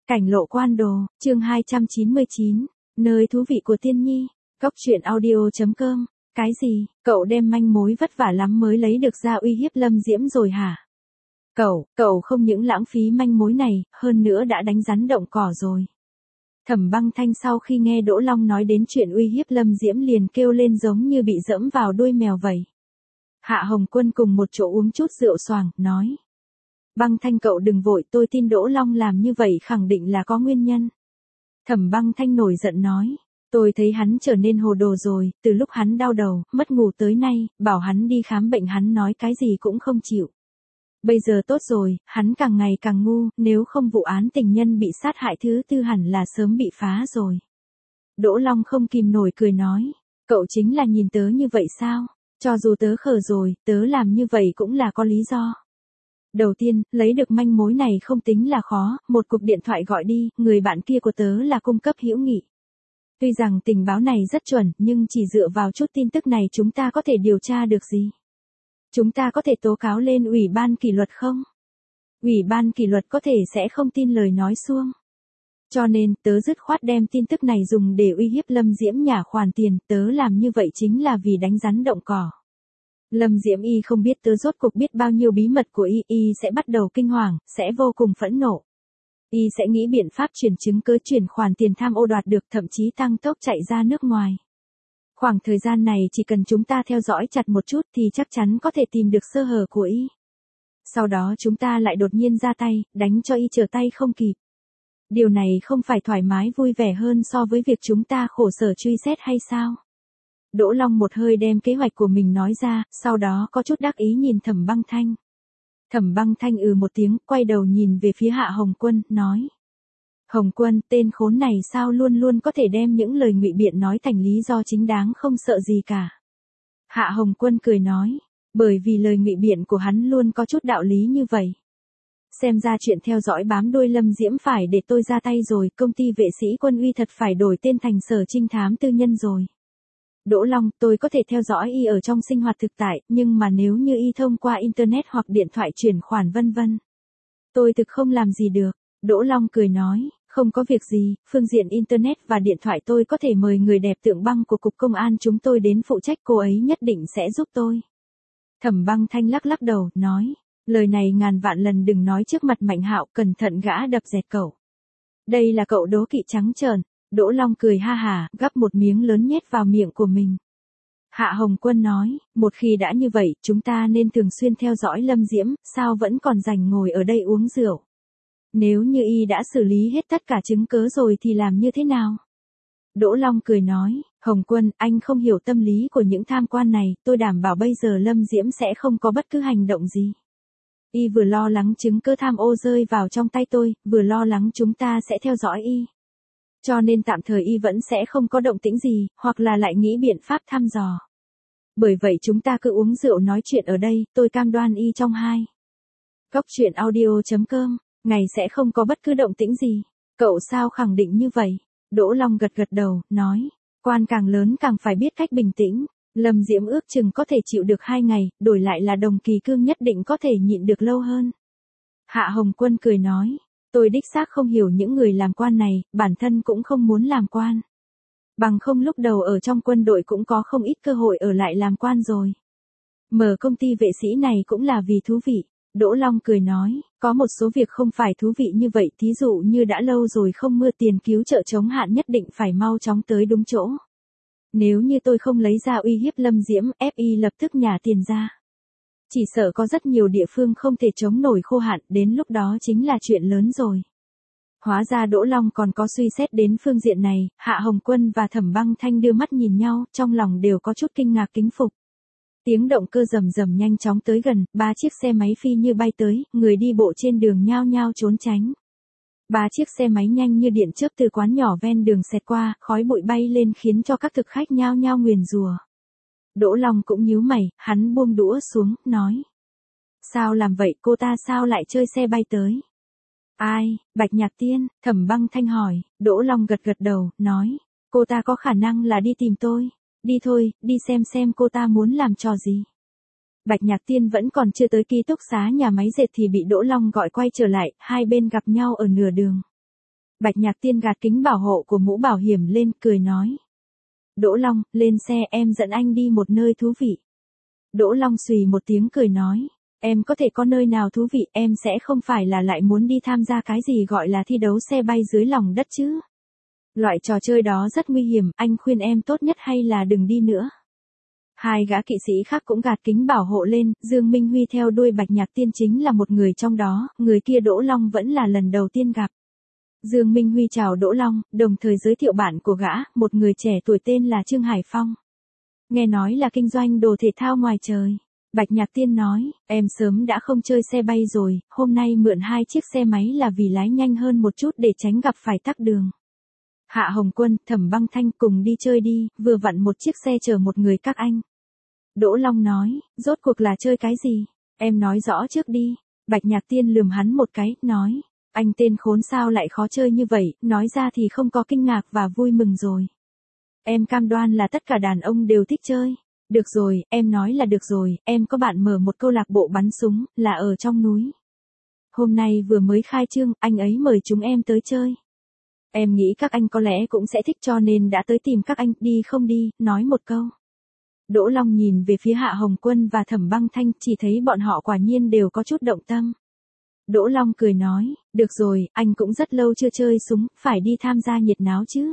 Cảnh lộ quan đồ, chương 299, nơi thú vị của tiên nhi, Cốc truyện audio.com, cái gì, cậu đem manh mối vất vả lắm mới lấy được ra uy hiếp Lâm Diễm rồi hả? Cậu không những lãng phí manh mối này, hơn nữa đã đánh rắn động cỏ rồi. Thẩm Băng Thanh sau khi nghe Đỗ Long nói đến chuyện uy hiếp Lâm Diễm liền kêu lên giống như bị dẫm vào đuôi mèo vậy. Hạ Hồng Quân cùng một chỗ uống chút rượu xoàng, nói. Băng Thanh cậu đừng vội, tôi tin Đỗ Long làm như vậy khẳng định là có nguyên nhân. Thẩm Băng Thanh nổi giận nói. Tôi thấy hắn trở nên hồ đồ rồi, từ lúc hắn đau đầu, mất ngủ tới nay, bảo hắn đi khám bệnh hắn nói cái gì cũng không chịu. Bây giờ tốt rồi, hắn càng ngày càng ngu, nếu không vụ án tình nhân bị sát hại thứ tư hẳn là sớm bị phá rồi. Đỗ Long không kìm nổi cười nói, cậu chính là nhìn tớ như vậy sao? Cho dù tớ khờ rồi, tớ làm như vậy cũng là có lý do. Đầu tiên, lấy được manh mối này không tính là khó, một cuộc điện thoại gọi đi, người bạn kia của tớ là cung cấp hữu nghị. Tuy rằng tình báo này rất chuẩn, nhưng chỉ dựa vào chút tin tức này chúng ta có thể điều tra được gì? Chúng ta có thể tố cáo lên ủy ban kỷ luật không? Ủy ban kỷ luật có thể sẽ không tin lời nói suông. Cho nên, tớ dứt khoát đem tin tức này dùng để uy hiếp Lâm Diễm nhả khoản tiền, tớ làm như vậy chính là vì đánh rắn động cỏ. Lâm Diễm y không biết tớ rốt cuộc biết bao nhiêu bí mật của y sẽ bắt đầu kinh hoàng, sẽ vô cùng phẫn nộ. Y sẽ nghĩ biện pháp chuyển chứng cứ chuyển khoản tiền tham ô đoạt được, thậm chí tăng tốc chạy ra nước ngoài. Khoảng thời gian này chỉ cần chúng ta theo dõi chặt một chút thì chắc chắn có thể tìm được sơ hở của y. Sau đó chúng ta lại đột nhiên ra tay, đánh cho y trở tay không kịp. Điều này không phải thoải mái vui vẻ hơn so với việc chúng ta khổ sở truy xét hay sao? Đỗ Long một hơi đem kế hoạch của mình nói ra, sau đó có chút đắc ý nhìn Thẩm Băng Thanh. Thẩm Băng Thanh một tiếng, quay đầu nhìn về phía Hạ Hồng Quân, nói. Hồng Quân, tên khốn này sao luôn luôn có thể đem những lời ngụy biện nói thành lý do chính đáng không sợ gì cả. Hạ Hồng Quân cười nói, bởi vì lời ngụy biện của hắn luôn có chút đạo lý như vậy. Xem ra chuyện theo dõi bám đuôi Lâm Diễm phải để tôi ra tay rồi, công ty vệ sĩ Quân Uy thật phải đổi tên thành Sở Trinh Thám Tư Nhân rồi. Đỗ Long, tôi có thể theo dõi y ở trong sinh hoạt thực tại, nhưng mà nếu như y thông qua Internet hoặc điện thoại chuyển khoản vân vân. Tôi thực không làm gì được. Đỗ Long cười nói, không có việc gì, phương diện Internet và điện thoại tôi có thể mời người đẹp Tượng Băng của Cục Công an chúng tôi đến phụ trách, cô ấy nhất định sẽ giúp tôi. Thẩm Băng Thanh lắc đầu, nói, lời này ngàn vạn lần đừng nói trước mặt Mạnh Hạo, cẩn thận gã đập dẹt cậu. Đây là cậu đố kỵ trắng trợn. Đỗ Long cười ha hả, gắp một miếng lớn nhét vào miệng của mình. Hạ Hồng Quân nói, một khi đã như vậy, chúng ta nên thường xuyên theo dõi Lâm Diễm, sao vẫn còn rảnh ngồi ở đây uống rượu. Nếu như y đã xử lý hết tất cả chứng cứ rồi thì làm như thế nào? Đỗ Long cười nói, Hồng Quân, anh không hiểu tâm lý của những tham quan này, tôi đảm bảo bây giờ Lâm Diễm sẽ không có bất cứ hành động gì. Y vừa lo lắng chứng cứ tham ô rơi vào trong tay tôi, vừa lo lắng chúng ta sẽ theo dõi y. Cho nên tạm thời y vẫn sẽ không có động tĩnh gì, hoặc là lại nghĩ biện pháp thăm dò. Bởi vậy chúng ta cứ uống rượu nói chuyện ở đây, tôi cam đoan y trong hai. Cốc truyện audio.com, ngày sẽ không có bất cứ động tĩnh gì. Cậu sao khẳng định như vậy? Đỗ Long gật đầu, nói, quan càng lớn càng phải biết cách bình tĩnh. Lâm Diễm ước chừng có thể chịu được 2 ngày, đổi lại là Đồng Kỳ Cương nhất định có thể nhịn được lâu hơn. Hạ Hồng Quân cười nói. Tôi đích xác không hiểu những người làm quan này, bản thân cũng không muốn làm quan. Bằng không lúc đầu ở trong quân đội cũng có không ít cơ hội ở lại làm quan rồi. Mở công ty vệ sĩ này cũng là vì thú vị. Đỗ Long cười nói, có một số việc không phải thú vị như vậy, thí dụ như đã lâu rồi không mưa tiền cứu trợ chống hạn nhất định phải mau chóng tới đúng chỗ. Nếu như tôi không lấy ra uy hiếp Lâm Diễm, FI lập tức nhả tiền ra. Chỉ sợ có rất nhiều địa phương không thể chống nổi khô hạn, đến lúc đó chính là chuyện lớn rồi. Hóa ra Đỗ Long còn có suy xét đến phương diện này, Hạ Hồng Quân và Thẩm Băng Thanh đưa mắt nhìn nhau, trong lòng đều có chút kinh ngạc kính phục. Tiếng động cơ rầm rầm nhanh chóng tới gần, 3 chiếc xe máy phi như bay tới, người đi bộ trên đường nhao nhao trốn tránh. 3 chiếc xe máy nhanh như điện chớp từ quán nhỏ ven đường xẹt qua, khói bụi bay lên khiến cho các thực khách nhao nhao nguyền rủa. Đỗ Long cũng nhíu mày, hắn buông đũa xuống, nói. Sao làm vậy, cô ta sao lại chơi xe bay tới? Ai, Bạch Nhạc Tiên, Thẩm Băng Thanh hỏi. Đỗ Long gật đầu, nói. Cô ta có khả năng là đi tìm tôi. Đi thôi, đi xem cô ta muốn làm trò gì. Bạch Nhạc Tiên vẫn còn chưa tới ký túc xá nhà máy dệt thì bị Đỗ Long gọi quay trở lại, hai bên gặp nhau ở nửa đường. Bạch Nhạc Tiên gạt kính bảo hộ của mũ bảo hiểm lên, cười nói. Đỗ Long, lên xe, em dẫn anh đi một nơi thú vị. Đỗ Long xùy một tiếng cười nói. Em có thể có nơi nào thú vị, em sẽ không phải là lại muốn đi tham gia cái gì gọi là thi đấu xe bay dưới lòng đất chứ. Loại trò chơi đó rất nguy hiểm, anh khuyên em tốt nhất hay là đừng đi nữa. Hai gã kỵ sĩ khác cũng gạt kính bảo hộ lên, Dương Minh Huy theo đuôi Bạch Nhạc Tiên chính là một người trong đó, người kia Đỗ Long vẫn là lần đầu tiên gặp. Dương Minh Huy chào Đỗ Long, đồng thời giới thiệu bạn của gã, một người trẻ tuổi tên là Trương Hải Phong. Nghe nói là kinh doanh đồ thể thao ngoài trời. Bạch Nhạc Tiên nói, em sớm đã không chơi xe bay rồi, hôm nay mượn 2 chiếc xe máy là vì lái nhanh hơn một chút để tránh gặp phải tắc đường. Hạ Hồng Quân, Thẩm Băng Thanh cùng đi chơi đi, vừa vặn một chiếc xe chở một người các anh. Đỗ Long nói, rốt cuộc là chơi cái gì? Em nói rõ trước đi. Bạch Nhạc Tiên lườm hắn một cái, nói, anh tên khốn sao lại khó chơi như vậy, nói ra thì không có kinh ngạc và vui mừng rồi. Em cam đoan là tất cả đàn ông đều thích chơi. Được rồi, em nói là được rồi, em có bạn mở một câu lạc bộ bắn súng, là ở trong núi. Hôm nay vừa mới khai trương, anh ấy mời chúng em tới chơi. Em nghĩ các anh có lẽ cũng sẽ thích cho nên đã tới tìm các anh, đi không đi, nói một câu. Đỗ Long nhìn về phía Hạ Hồng Quân và Thẩm Băng Thanh, chỉ thấy bọn họ quả nhiên đều có chút động tâm. Đỗ Long cười nói, được rồi, anh cũng rất lâu chưa chơi súng, phải đi tham gia nhiệt náo chứ.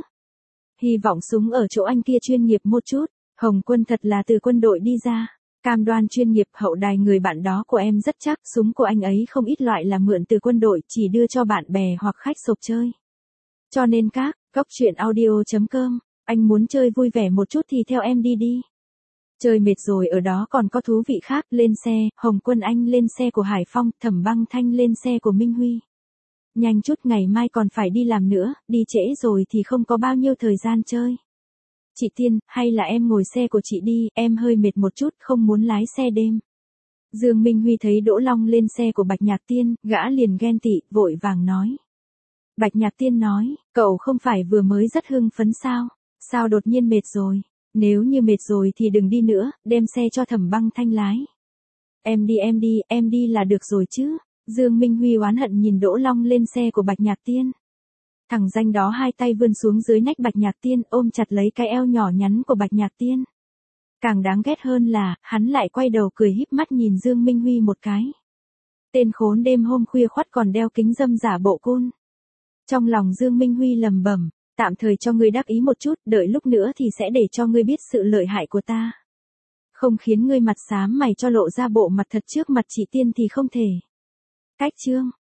Hy vọng súng ở chỗ anh kia chuyên nghiệp một chút. Hồng Quân thật là từ quân đội đi ra. Cam đoan chuyên nghiệp, hậu đài người bạn đó của em rất chắc, súng của anh ấy không ít loại là mượn từ quân đội, chỉ đưa cho bạn bè hoặc khách sộp chơi. Cho nên Cóc truyện audio.com, anh muốn chơi vui vẻ một chút thì theo em đi đi. Chơi mệt rồi ở đó còn có thú vị khác, lên xe, Hồng Quân anh lên xe của Hải Phong, Thẩm Băng Thanh lên xe của Minh Huy. Nhanh chút, ngày mai còn phải đi làm nữa, đi trễ rồi thì không có bao nhiêu thời gian chơi. Chị Tiên, hay là em ngồi xe của chị đi, em hơi mệt một chút, không muốn lái xe đêm. Dương Minh Huy thấy Đỗ Long lên xe của Bạch Nhạc Tiên, gã liền ghen tị, vội vàng nói. Bạch Nhạc Tiên nói, cậu không phải vừa mới rất hưng phấn sao? Sao đột nhiên mệt rồi? Nếu như mệt rồi thì đừng đi nữa, đem xe cho Thẩm Băng Thanh lái. Em đi là được rồi chứ. Dương Minh Huy oán hận nhìn Đỗ Long lên xe của Bạch Nhạc Tiên. Thằng danh đó hai tay vươn xuống dưới nách Bạch Nhạc Tiên, ôm chặt lấy cái eo nhỏ nhắn của Bạch Nhạc Tiên. Càng đáng ghét hơn là, hắn lại quay đầu cười híp mắt nhìn Dương Minh Huy một cái. Tên khốn đêm hôm khuya khoắt còn đeo kính râm giả bộ cool. Trong lòng Dương Minh Huy lầm bẩm, tạm thời cho ngươi đắc ý một chút, đợi lúc nữa thì sẽ để cho ngươi biết sự lợi hại của ta. Không khiến ngươi mặt xám mày cho lộ ra bộ mặt thật trước mặt chị Tiên thì không thể. Cách chương